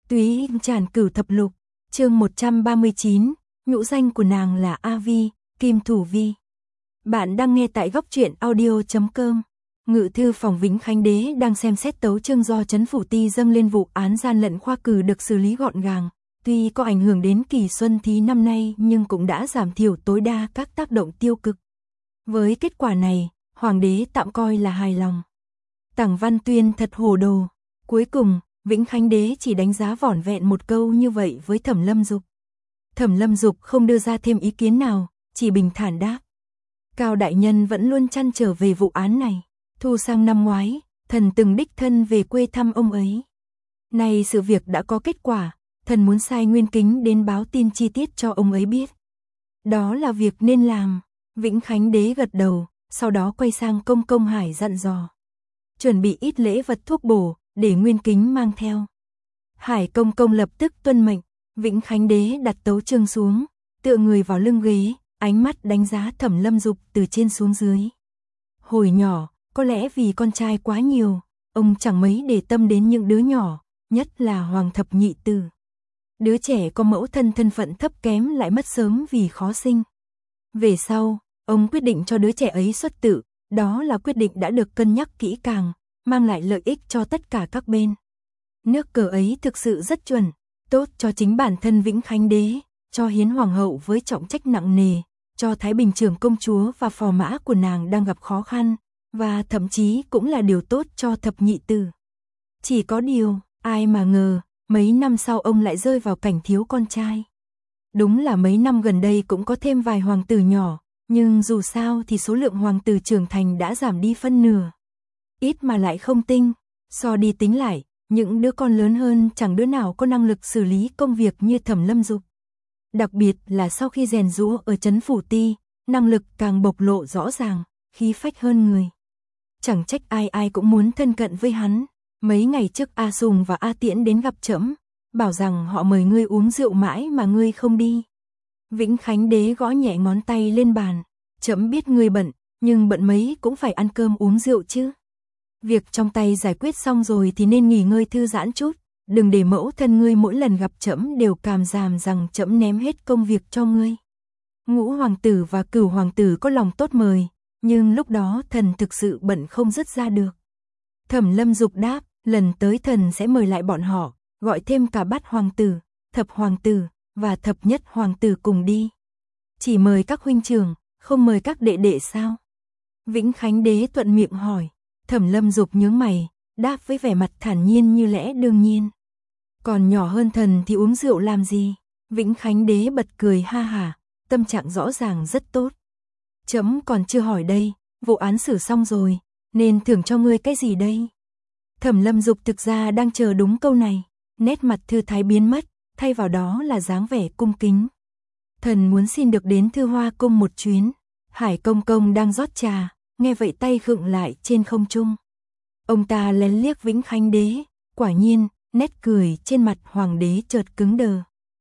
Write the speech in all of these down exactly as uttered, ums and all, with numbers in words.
Túy Tràn Cửu Thập Lục, chương một trăm ba mươi chín, nhũ danh của nàng là A Vi, Kim Thủ Vi. Bạn đang nghe tại góc truyện audio chấm com. Ngự thư phòng Vĩnh Khánh Đế đang xem xét tấu chương do Trấn Phủ Ty dâng lên vụ án gian lận khoa cử được xử lý gọn gàng. Tuy có ảnh hưởng đến kỳ xuân thí năm nay nhưng cũng đã giảm thiểu tối đa các tác động tiêu cực. Với kết quả này, Hoàng đế tạm coi là hài lòng. Tảng Văn Tuyên thật hồ đồ. Cuối cùng, Vĩnh Khánh Đế chỉ đánh giá vỏn vẹn một câu như vậy với Thẩm Lâm Dục. Thẩm Lâm Dục không đưa ra thêm ý kiến nào, chỉ bình thản đáp. Cao đại nhân vẫn luôn trăn trở về vụ án này. Thu sang năm ngoái, thần từng đích thân về quê thăm ông ấy. Nay sự việc đã có kết quả, thần muốn sai Nguyên Kính đến báo tin chi tiết cho ông ấy biết. Đó là việc nên làm. Vĩnh Khánh Đế gật đầu, sau đó quay sang Công Công Hải dặn dò. Chuẩn bị ít lễ vật thuốc bổ, để Nguyên Kính mang theo. Hải Công Công lập tức tuân mệnh. Vĩnh Khánh Đế đặt tấu chương xuống, tựa người vào lưng ghế, ánh mắt đánh giá Thẩm Lâm Dục từ trên xuống dưới. Hồi nhỏ, có lẽ vì con trai quá nhiều, ông chẳng mấy để tâm đến những đứa nhỏ, nhất là Hoàng thập nhị tử. Đứa trẻ có mẫu thân thân phận thấp kém lại mất sớm vì khó sinh. Về sau, ông quyết định cho đứa trẻ ấy xuất tự, đó là quyết định đã được cân nhắc kỹ càng, mang lại lợi ích cho tất cả các bên. Nước cờ ấy thực sự rất chuẩn, tốt cho chính bản thân Vĩnh Khánh Đế, cho Hiến Hoàng hậu với trọng trách nặng nề, cho Thái Bình trưởng công chúa và phò mã của nàng đang gặp khó khăn, và thậm chí cũng là điều tốt cho thập nhị tử. Chỉ có điều, ai mà ngờ, mấy năm sau ông lại rơi vào cảnh thiếu con trai. Đúng là mấy năm gần đây cũng có thêm vài hoàng tử nhỏ, nhưng dù sao thì số lượng hoàng tử trưởng thành đã giảm đi phân nửa. Ít mà lại không tinh, so đi tính lại, những đứa con lớn hơn chẳng đứa nào có năng lực xử lý công việc như Thẩm Lâm Dục. Đặc biệt là sau khi rèn giũa ở Trấn Phủ Ty, năng lực càng bộc lộ rõ ràng, khí phách hơn người. Chẳng trách ai ai cũng muốn thân cận với hắn. Mấy ngày trước A Sùng và A Tiễn đến gặp trẫm, bảo rằng họ mời ngươi uống rượu mãi mà ngươi không đi. Vĩnh Khánh Đế gõ nhẹ ngón tay lên bàn, trẫm biết ngươi bận, nhưng bận mấy cũng phải ăn cơm uống rượu chứ. Việc trong tay giải quyết xong rồi thì nên nghỉ ngơi thư giãn chút, đừng để mẫu thân ngươi mỗi lần gặp trẫm đều càm ràm rằng trẫm ném hết công việc cho ngươi. Ngũ hoàng tử và Cửu hoàng tử có lòng tốt mời, nhưng lúc đó thần thực sự bận không dứt ra được. Thẩm Lâm Dục đáp, lần tới thần sẽ mời lại bọn họ, gọi thêm cả bát hoàng tử, thập hoàng tử và thập nhất hoàng tử cùng đi. Chỉ mời các huynh trưởng, không mời các đệ đệ sao? Vĩnh Khánh Đế thuận miệng hỏi. Thẩm Lâm Dục nhướng mày, đáp với vẻ mặt thản nhiên như lẽ đương nhiên. Còn nhỏ hơn thần thì uống rượu làm gì? Vĩnh Khánh Đế bật cười ha hả, tâm trạng rõ ràng rất tốt. Trẫm còn chưa hỏi đây, vụ án xử xong rồi, nên thưởng cho ngươi cái gì đây? Thẩm Lâm Dục thực ra đang chờ đúng câu này, nét mặt thư thái biến mất, thay vào đó là dáng vẻ cung kính. Thần muốn xin được đến Thư Hoa cung một chuyến. Hải Công Công đang rót trà, nghe vậy tay khựng lại trên không trung. Ông ta lén liếc Vĩnh Khánh Đế, quả nhiên, nét cười trên mặt Hoàng đế chợt cứng đờ.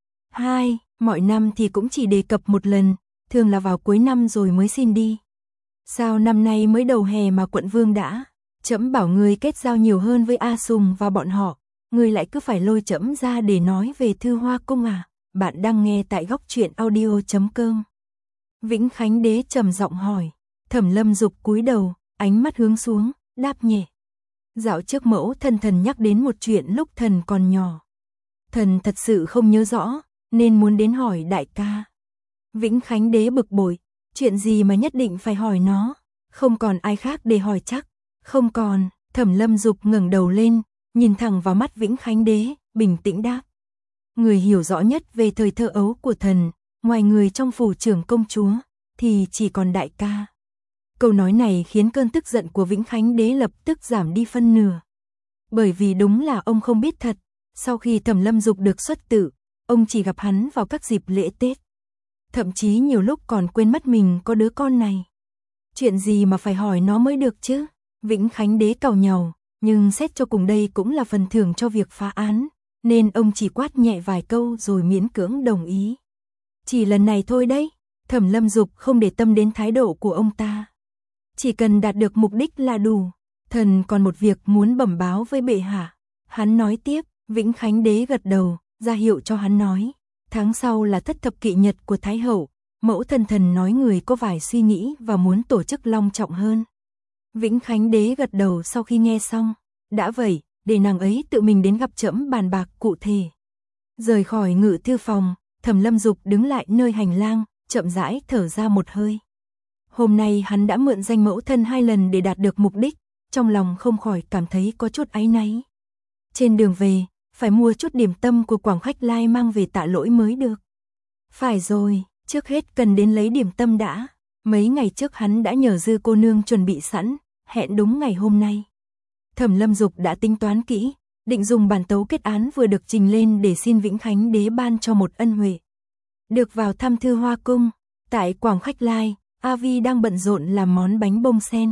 Hai, mọi năm thì cũng chỉ đề cập một lần, thường là vào cuối năm rồi mới xin đi. Sao năm nay mới đầu hè mà quận vương đã? Trẫm bảo ngươi kết giao nhiều hơn với A Sùng và bọn họ, ngươi lại cứ phải lôi trẫm ra để nói về Thư Hoa cung à? Bạn đang nghe tại góc truyện audio chấm com. Vĩnh Khánh Đế trầm giọng hỏi. Thẩm Lâm Dục cúi đầu, ánh mắt hướng xuống, đáp nhẹ. Dạo trước mẫu thân thần nhắc đến một chuyện lúc thần còn nhỏ. Thần thật sự không nhớ rõ, nên muốn đến hỏi đại ca. Vĩnh Khánh Đế bực bội, chuyện gì mà nhất định phải hỏi nó, không còn ai khác để hỏi chắc. Không còn, Thẩm Lâm Dục ngẩng đầu lên, nhìn thẳng vào mắt Vĩnh Khánh Đế, bình tĩnh đáp. Người hiểu rõ nhất về thời thơ ấu của thần, ngoài người trong phủ trưởng công chúa, thì chỉ còn đại ca. Câu nói này khiến cơn tức giận của Vĩnh Khánh Đế lập tức giảm đi phân nửa. Bởi vì đúng là ông không biết thật, sau khi Thẩm Lâm Dục được xuất tự, ông chỉ gặp hắn vào các dịp lễ Tết. Thậm chí nhiều lúc còn quên mất mình có đứa con này. Chuyện gì mà phải hỏi nó mới được chứ? Vĩnh Khánh Đế càu nhàu, nhưng xét cho cùng đây cũng là phần thưởng cho việc phá án, nên ông chỉ quát nhẹ vài câu rồi miễn cưỡng đồng ý. Chỉ lần này thôi đấy, Thẩm Lâm Dục không để tâm đến thái độ của ông ta. Chỉ cần đạt được mục đích là đủ, thần còn một việc muốn bẩm báo với bệ hạ. Hắn nói tiếp, Vĩnh Khánh đế gật đầu, ra hiệu cho hắn nói. Tháng sau là thất thập kỵ nhật của Thái hậu, mẫu thân thần nói người có vài suy nghĩ và muốn tổ chức long trọng hơn. Vĩnh Khánh đế gật đầu sau khi nghe xong. Đã vậy, để nàng ấy tự mình đến gặp trẫm bàn bạc cụ thể. Rời khỏi ngự thư phòng, Thẩm Lâm Dục đứng lại nơi hành lang, chậm rãi thở ra một hơi. Hôm nay hắn đã mượn danh mẫu thân hai lần để đạt được mục đích, trong lòng không khỏi cảm thấy có chút áy náy. Trên đường về, phải mua chút điểm tâm của Quảng Khách Lai mang về tạ lỗi mới được. Phải rồi, trước hết cần đến lấy điểm tâm đã. Mấy ngày trước hắn đã nhờ Dư cô nương chuẩn bị sẵn, hẹn đúng ngày hôm nay. Thẩm Lâm Dục đã tính toán kỹ, định dùng bản tấu kết án vừa được trình lên để xin Vĩnh Khánh đế ban cho một ân huệ. Được vào thăm Thư Hoa cung, tại Quảng Khách Lai, A Vi đang bận rộn làm món bánh bông sen.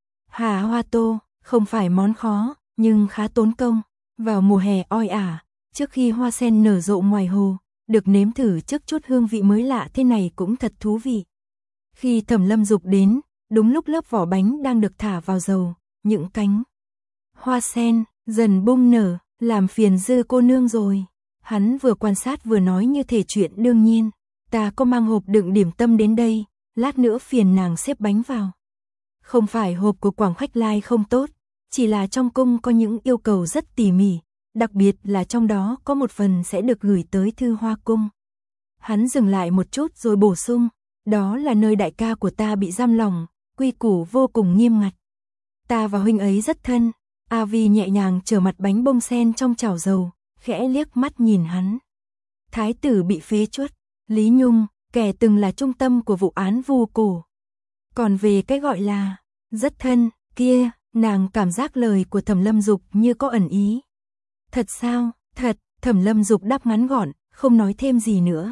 Hà hoa tô, không phải món khó, nhưng khá tốn công. Vào mùa hè oi ả, trước khi hoa sen nở rộ ngoài hồ, được nếm thử trước chút hương vị mới lạ thế này cũng thật thú vị. Khi Thẩm Lâm Dục đến, đúng lúc lớp vỏ bánh đang được thả vào dầu, những cánh hoa sen dần bung nở, làm phiền Dư cô nương rồi. Hắn vừa quan sát vừa nói như thể chuyện đương nhiên. Ta có mang hộp đựng điểm tâm đến đây, lát nữa phiền nàng xếp bánh vào. Không phải hộp của Quảng Khách Lai không tốt, chỉ là trong cung có những yêu cầu rất tỉ mỉ, đặc biệt là trong đó có một phần sẽ được gửi tới Thư Hoa cung. Hắn dừng lại một chút rồi bổ sung, đó là nơi đại ca của ta bị giam lỏng, quy củ vô cùng nghiêm ngặt. Ta và huynh ấy rất thân. A Vi nhẹ nhàng trở mặt bánh bông sen trong chảo dầu, khẽ liếc mắt nhìn hắn. Thái tử bị phế truất, Lý Nhung, kẻ từng là trung tâm của vụ án Vu Cổ. Còn về cái gọi là rất thân kia, nàng cảm giác lời của Thẩm Lâm Dục như có ẩn ý. Thật sao? Thật, Thẩm Lâm Dục đáp ngắn gọn, không nói thêm gì nữa.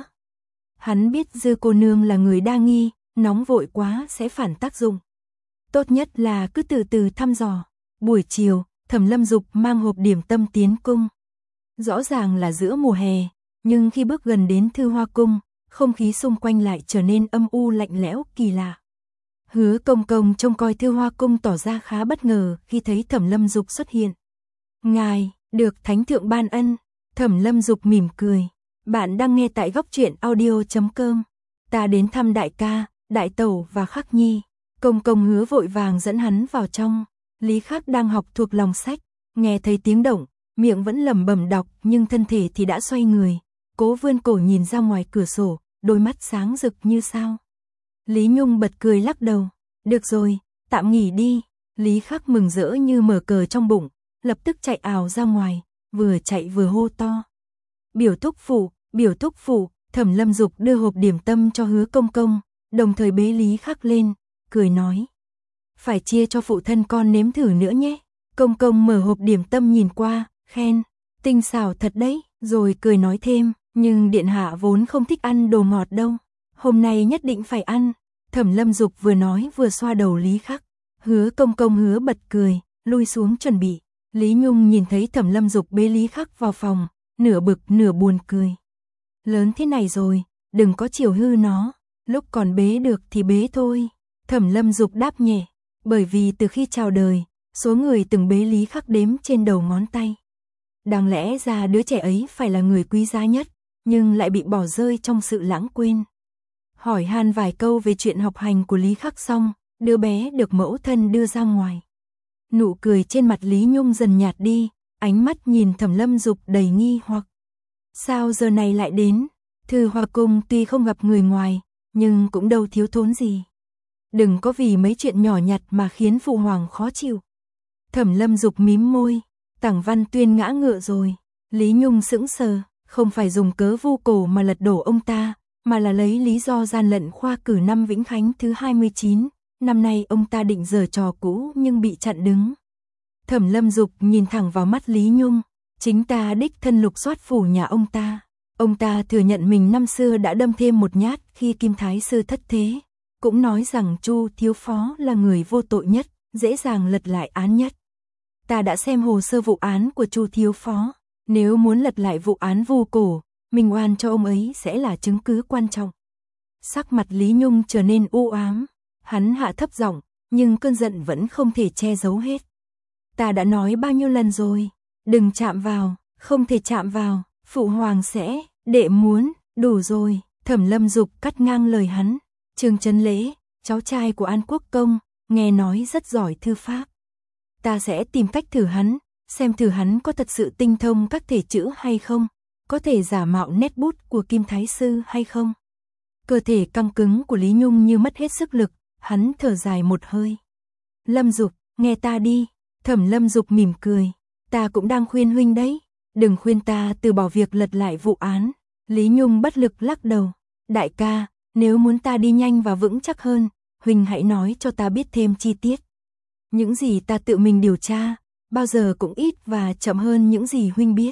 Hắn biết Dư cô nương là người đa nghi, nóng vội quá sẽ phản tác dụng. Tốt nhất là cứ từ từ thăm dò. Buổi chiều, Thẩm Lâm Dục mang hộp điểm tâm tiến cung. Rõ ràng là giữa mùa hè, nhưng khi bước gần đến Thư Hoa cung, không khí xung quanh lại trở nên âm u lạnh lẽo kỳ lạ. Hứa Công Công trông coi Thư Hoa cung tỏ ra khá bất ngờ khi thấy Thẩm Lâm Dục xuất hiện. Ngài, được Thánh thượng ban ân. Thẩm Lâm Dục mỉm cười. Bạn đang nghe tại góc truyện audio chấm com. Ta đến thăm đại ca, đại tẩu và Khắc Nhi. Công Công hứa vội vàng dẫn hắn vào trong. Lý Khắc đang học thuộc lòng sách, nghe thấy tiếng động, miệng vẫn lẩm bẩm đọc nhưng thân thể thì đã xoay người, cố vươn cổ nhìn ra ngoài cửa sổ, đôi mắt sáng rực như sao. Lý Nhung bật cười lắc đầu, được rồi, tạm nghỉ đi. Lý Khắc mừng rỡ như mở cờ trong bụng, lập tức chạy ào ra ngoài, vừa chạy vừa hô to. Biểu thúc phụ, biểu thúc phụ. Thẩm Lâm Dục đưa hộp điểm tâm cho Hứa Công Công, đồng thời bế Lý Khắc lên, cười nói. Phải chia cho phụ thân con nếm thử nữa nhé. Công Công mở hộp điểm tâm nhìn qua, khen, tinh xảo thật đấy, rồi cười nói thêm, nhưng điện hạ vốn không thích ăn đồ ngọt đâu, hôm nay nhất định phải ăn. Thẩm Lâm Dục vừa nói vừa xoa đầu Lý Khắc. Hứa Công Công hứa bật cười, lui xuống chuẩn bị. Lý Nhung nhìn thấy Thẩm Lâm Dục bế Lý Khắc vào phòng, nửa bực nửa buồn cười. Lớn thế này rồi, đừng có chiều hư nó, lúc còn bế được thì bế thôi. Thẩm Lâm Dục đáp nhẹ, bởi vì từ khi chào đời, số người từng bế Lý Khắc đếm trên đầu ngón tay. Đáng lẽ ra đứa trẻ ấy phải là người quý giá nhất, nhưng lại bị bỏ rơi trong sự lãng quên. Hỏi han vài câu về chuyện học hành của Lý Khắc xong, đứa bé được mẫu thân đưa ra ngoài. Nụ cười trên mặt Lý Nhung dần nhạt đi, ánh mắt nhìn Thẩm Lâm Dục đầy nghi hoặc. Sao giờ này lại đến? Thư Hoa cung tuy không gặp người ngoài, nhưng cũng đâu thiếu thốn gì. Đừng có vì mấy chuyện nhỏ nhặt mà khiến phụ hoàng khó chịu. Thẩm Lâm Dục mím môi, Tằng Văn Tuyên ngã ngựa rồi. Lý Nhung sững sờ, không phải dùng cớ Vu Cổ mà lật đổ ông ta, mà là lấy lý do gian lận khoa cử năm Vĩnh Khánh thứ hai mươi chín. Năm nay ông ta định giở trò cũ nhưng bị chặn đứng. Thẩm Lâm Dục nhìn thẳng vào mắt Lý Nhung, chính ta đích thân lục soát phủ nhà ông ta. Ông ta thừa nhận mình năm xưa đã đâm thêm một nhát khi Kim Thái Sư thất thế, cũng nói rằng Chu thiếu phó là người vô tội nhất, dễ dàng lật lại án nhất. Ta đã xem hồ sơ vụ án của Chu thiếu phó, nếu muốn lật lại vụ án Vu Cổ, minh oan cho ông ấy sẽ là chứng cứ quan trọng. Sắc mặt Lý Nhung trở nên u ám, hắn hạ thấp giọng, nhưng cơn giận vẫn không thể che giấu hết. Ta đã nói bao nhiêu lần rồi, đừng chạm vào. Không thể chạm vào, phụ hoàng sẽ, đệ muốn, đủ rồi, Thẩm Lâm Dục cắt ngang lời hắn. Trương Chấn Lễ, cháu trai của An Quốc Công, nghe nói rất giỏi thư pháp. Ta sẽ tìm cách thử hắn, xem thử hắn có thật sự tinh thông các thể chữ hay không, có thể giả mạo nét bút của Kim Thái Sư hay không. Cơ thể căng cứng của Lý Nhung như mất hết sức lực, hắn thở dài một hơi. Lâm Dục, nghe ta đi. Thẩm Lâm Dục mỉm cười. Ta cũng đang khuyên huynh đấy. Đừng khuyên ta từ bỏ việc lật lại vụ án. Lý Nhung bất lực lắc đầu. Đại ca, nếu muốn ta đi nhanh và vững chắc hơn, huynh hãy nói cho ta biết thêm chi tiết. Những gì ta tự mình điều tra, bao giờ cũng ít và chậm hơn những gì huynh biết.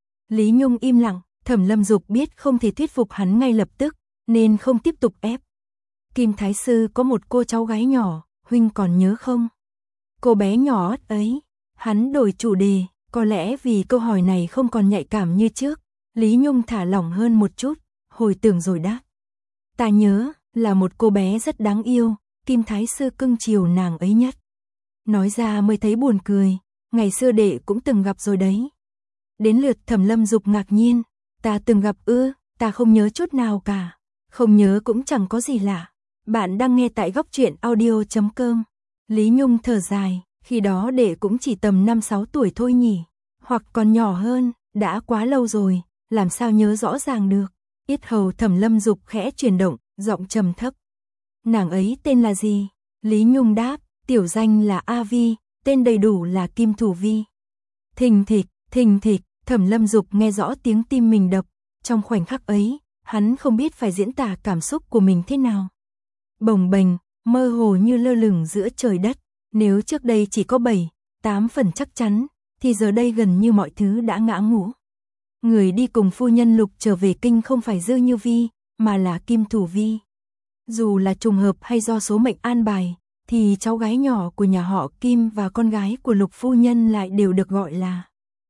Lý Nhung im lặng, Thẩm Lâm Dục biết không thể thuyết phục hắn ngay lập tức, nên không tiếp tục ép. Kim Thái Sư có một cô cháu gái nhỏ, huynh còn nhớ không? Cô bé nhỏ ấy, hắn đổi chủ đề, có lẽ vì câu hỏi này không còn nhạy cảm như trước. Lý Nhung thả lỏng hơn một chút, hồi tưởng rồi đáp. Ta nhớ, là một cô bé rất đáng yêu, Kim Thái Sư cưng chiều nàng ấy nhất. Nói ra mới thấy buồn cười, ngày xưa đệ cũng từng gặp rồi đấy. Đến lượt Thẩm Lâm Dục ngạc nhiên, ta từng gặp ư, ta không nhớ chút nào cả. Không nhớ cũng chẳng có gì lạ. Bạn đang nghe tại góc truyện audio chấm com. Lý Nhung thở dài, khi đó đệ cũng chỉ tầm năm sáu tuổi thôi nhỉ, hoặc còn nhỏ hơn, đã quá lâu rồi, làm sao nhớ rõ ràng được. Yết hầu Thẩm Lâm Dục khẽ chuyển động, giọng trầm thấp. Nàng ấy tên là gì? Lý Nhung đáp, tiểu danh là A Vi, tên đầy đủ là Kim Thủ Vi. Thình thịch, thình thịch, Thẩm Lâm Dục nghe rõ tiếng tim mình đập, trong khoảnh khắc ấy, hắn không biết phải diễn tả cảm xúc của mình thế nào. Bồng bềnh, mơ hồ như lơ lửng giữa trời đất, nếu trước đây chỉ có bảy, tám phần chắc chắn, thì giờ đây gần như mọi thứ đã ngã ngũ. Người đi cùng phu nhân Lục trở về kinh không phải Dư Như Vi, mà là Kim Thủ Vi. Dù là trùng hợp hay do số mệnh an bài, thì cháu gái nhỏ của nhà họ Kim và con gái của Lục phu nhân lại đều được gọi là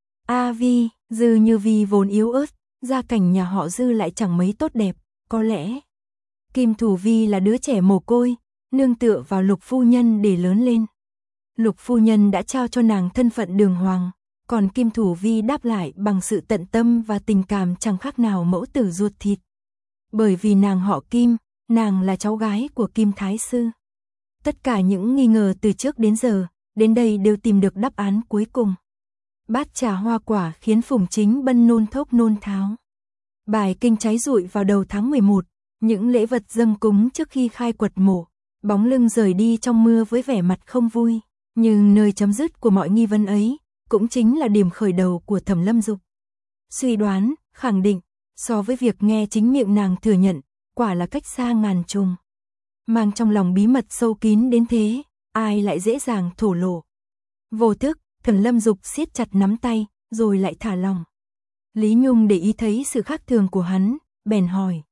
A Vi. Dư Như Vi vốn yếu ớt, gia cảnh nhà họ Dư lại chẳng mấy tốt đẹp, có lẽ Kim Thủ Vi là đứa trẻ mồ côi, nương tựa vào Lục phu nhân để lớn lên. Lục phu nhân đã trao cho nàng thân phận đường hoàng, còn Kim Thủ Vi đáp lại bằng sự tận tâm và tình cảm chẳng khác nào mẫu tử ruột thịt. Bởi vì nàng họ Kim, nàng là cháu gái của Kim Thái Sư. Tất cả những nghi ngờ từ trước đến giờ, đến đây đều tìm được đáp án cuối cùng. Bát trà hoa quả khiến Phùng Chính Bân nôn thốc nôn tháo. Bài kinh cháy rụi vào đầu tháng mười một, những lễ vật dâng cúng trước khi khai quật mộ, bóng lưng rời đi trong mưa với vẻ mặt không vui. Nhưng nơi chấm dứt của mọi nghi vấn ấy, cũng chính là điểm khởi đầu của Thẩm Lâm Dục. Suy đoán, khẳng định, so với việc nghe chính miệng nàng thừa nhận, quả là cách xa ngàn trùng. Mang trong lòng bí mật sâu kín đến thế, ai lại dễ dàng thổ lộ. Vô thức, Thẩm Lâm Dục siết chặt nắm tay, rồi lại thả lòng. Lý Nhung để ý thấy sự khác thường của hắn, bèn hỏi.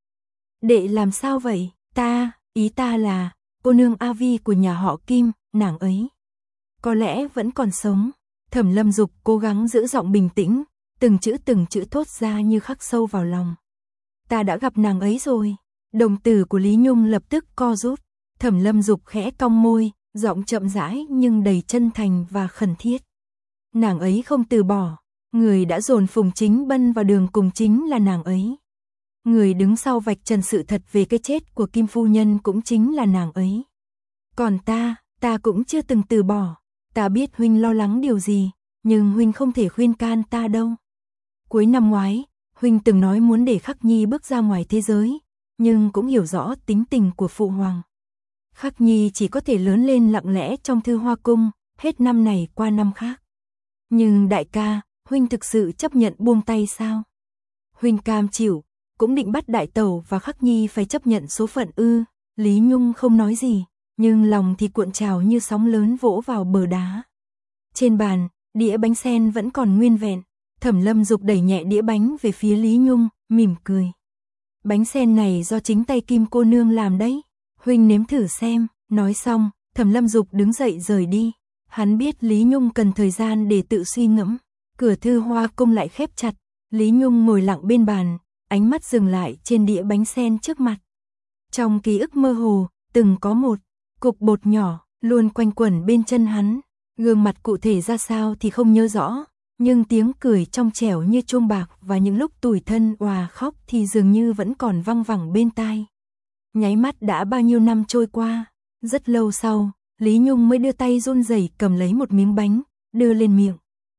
Đệ làm sao vậy? Ta, ý ta là, cô nương A Vi của nhà họ Kim, nàng ấy có lẽ vẫn còn sống. Thẩm Lâm Dục cố gắng giữ giọng bình tĩnh, từng chữ từng chữ thốt ra như khắc sâu vào lòng. Ta đã gặp nàng ấy rồi. Đồng tử của Lý Nhung lập tức co rút. Thẩm Lâm Dục khẽ cong môi, giọng chậm rãi nhưng đầy chân thành và khẩn thiết. Nàng ấy không từ bỏ, người đã dồn Phùng Chính Bân vào đường cùng chính là nàng ấy. Người đứng sau vạch trần sự thật về cái chết của Kim phu nhân cũng chính là nàng ấy. Còn ta, ta cũng chưa từng từ bỏ. Ta biết huynh lo lắng điều gì, nhưng huynh không thể khuyên can ta đâu. Cuối năm ngoái, huynh từng nói muốn để Khắc Nhi bước ra ngoài thế giới, nhưng cũng hiểu rõ tính tình của phụ hoàng. Khắc Nhi chỉ có thể lớn lên lặng lẽ trong Thư Hoa Cung, hết năm này qua năm khác. Nhưng đại ca, huynh thực sự chấp nhận buông tay sao? Huynh cam chịu, cũng định bắt đại tẩu và Khắc Nhi phải chấp nhận số phận ư? Lý Nhung không nói gì, nhưng lòng thì cuộn trào như sóng lớn vỗ vào bờ đá. Trên bàn, đĩa bánh sen vẫn còn nguyên vẹn. Thẩm Lâm Dục đẩy nhẹ đĩa bánh về phía Lý Nhung, mỉm cười. Bánh sen này do chính tay Kim cô nương làm đấy. Huynh nếm thử xem. Nói xong, Thẩm Lâm Dục đứng dậy rời đi. Hắn biết Lý Nhung cần thời gian để tự suy ngẫm. Cửa Thư Hoa Cung lại khép chặt. Lý Nhung ngồi lặng bên bàn, ánh mắt dừng lại trên đĩa bánh sen trước mặt. Trong ký ức mơ hồ, từng có một cục bột nhỏ luôn quanh quẩn bên chân hắn. Gương mặt cụ thể ra sao thì không nhớ rõ, nhưng tiếng cười trong trẻo như chuông bạc và những lúc tủi thân òa khóc thì dường như vẫn còn văng vẳng bên tai. Nháy mắt đã bao nhiêu năm trôi qua, rất lâu sau, Lý Nhung mới đưa tay run rẩy cầm lấy một miếng bánh, đưa lên miệng.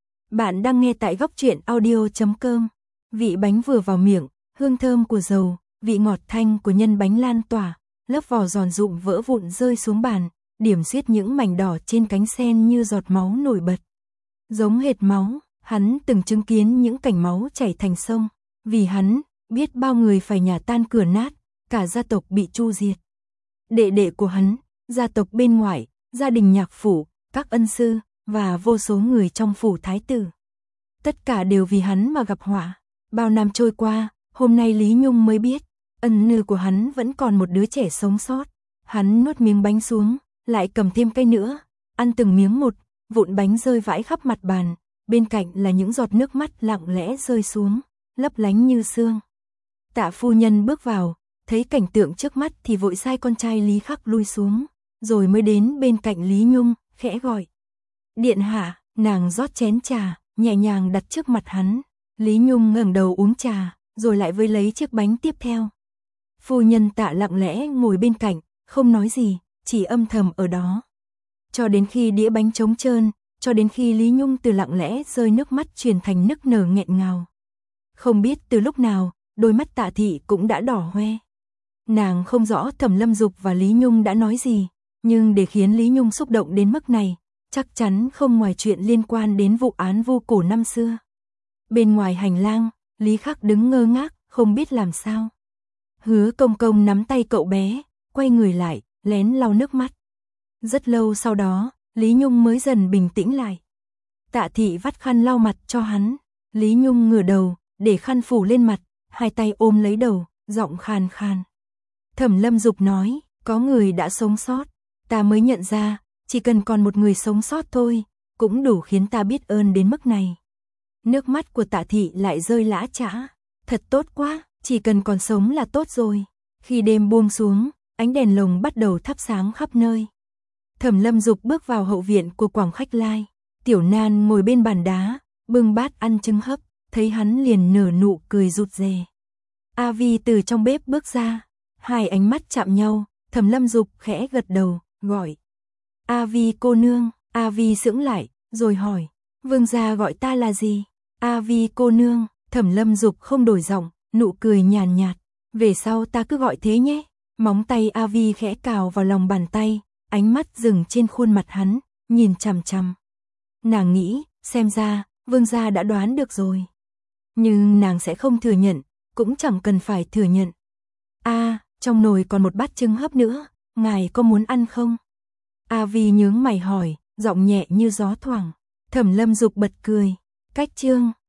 Bạn đang nghe tại góc truyện audio chấm com. Vị bánh vừa vào miệng, hương thơm của dầu, vị ngọt thanh của nhân bánh lan tỏa, lớp vỏ giòn rụm vỡ vụn rơi xuống bàn, điểm xuyết những mảnh đỏ trên cánh sen như giọt máu nổi bật. Giống hệt máu, hắn từng chứng kiến những cảnh máu chảy thành sông, vì hắn biết bao người phải nhà tan cửa nát, cả gia tộc bị tru diệt. Đệ đệ của hắn, gia tộc bên ngoài, gia đình nhạc phủ, các ân sư và vô số người trong phủ thái tử. Tất cả đều vì hắn mà gặp họa. Bao năm trôi qua, hôm nay Lý Nhung mới biết, ân nư của hắn vẫn còn một đứa trẻ sống sót. Hắn nuốt miếng bánh xuống, lại cầm thêm cây nữa, ăn từng miếng một, vụn bánh rơi vãi khắp mặt bàn, bên cạnh là những giọt nước mắt lặng lẽ rơi xuống, lấp lánh như sương. Tạ phu nhân bước vào, thấy cảnh tượng trước mắt thì vội sai con trai Lý Khắc lui xuống, rồi mới đến bên cạnh Lý Nhung, khẽ gọi. Điện hạ, nàng rót chén trà, nhẹ nhàng đặt trước mặt hắn. Lý Nhung ngẩng đầu uống trà, rồi lại với lấy chiếc bánh tiếp theo. Phu nhân Tạ lặng lẽ ngồi bên cạnh, không nói gì, chỉ âm thầm ở đó. Cho đến khi đĩa bánh trống trơn, cho đến khi Lý Nhung từ lặng lẽ rơi nước mắt chuyển thành nức nở nghẹn ngào. Không biết từ lúc nào, đôi mắt Tạ thị cũng đã đỏ hoe. Nàng không rõ Thẩm Lâm Dục và Lý Nhung đã nói gì, nhưng để khiến Lý Nhung xúc động đến mức này, chắc chắn không ngoài chuyện liên quan đến vụ án vu cổ năm xưa. Bên ngoài hành lang, Lý Khắc đứng ngơ ngác, không biết làm sao. Hứa Công Công nắm tay cậu bé, quay người lại, lén lau nước mắt. Rất lâu sau đó, Lý Nhung mới dần bình tĩnh lại. Tạ thị vắt khăn lau mặt cho hắn. Lý Nhung ngửa đầu, để khăn phủ lên mặt, hai tay ôm lấy đầu, giọng khàn khàn. Thẩm Lâm Dục nói, có người đã sống sót. Ta mới nhận ra, chỉ cần còn một người sống sót thôi, cũng đủ khiến ta biết ơn đến mức này. Nước mắt của Tạ thị lại rơi lã chã. Thật tốt quá, chỉ cần còn sống là tốt rồi. Khi đêm buông xuống, ánh đèn lồng bắt đầu thắp sáng khắp nơi. Thẩm Lâm Dục bước vào hậu viện của Quảng Khách Lai. Tiểu Nan ngồi bên bàn đá, bưng bát ăn trứng hấp, thấy hắn liền nở nụ cười rụt rè. A Vi từ trong bếp bước ra, hai ánh mắt chạm nhau, Thẩm Lâm Dục khẽ gật đầu, gọi. A Vi cô nương. A Vi sững lại, rồi hỏi, vương gia gọi ta là gì? A Vi cô nương. Thẩm Lâm Dục không đổi giọng, nụ cười nhàn nhạt, về sau ta cứ gọi thế nhé. Móng tay A Vi khẽ cào vào lòng bàn tay, ánh mắt dừng trên khuôn mặt hắn, nhìn chằm chằm. Nàng nghĩ, xem ra, vương gia đã đoán được rồi. Nhưng nàng sẽ không thừa nhận, cũng chẳng cần phải thừa nhận. A, à, trong nồi còn một bát trứng hấp nữa, ngài có muốn ăn không? A Vi nhướng mày hỏi, giọng nhẹ như gió thoảng. Thẩm Lâm Dục bật cười. Cách chương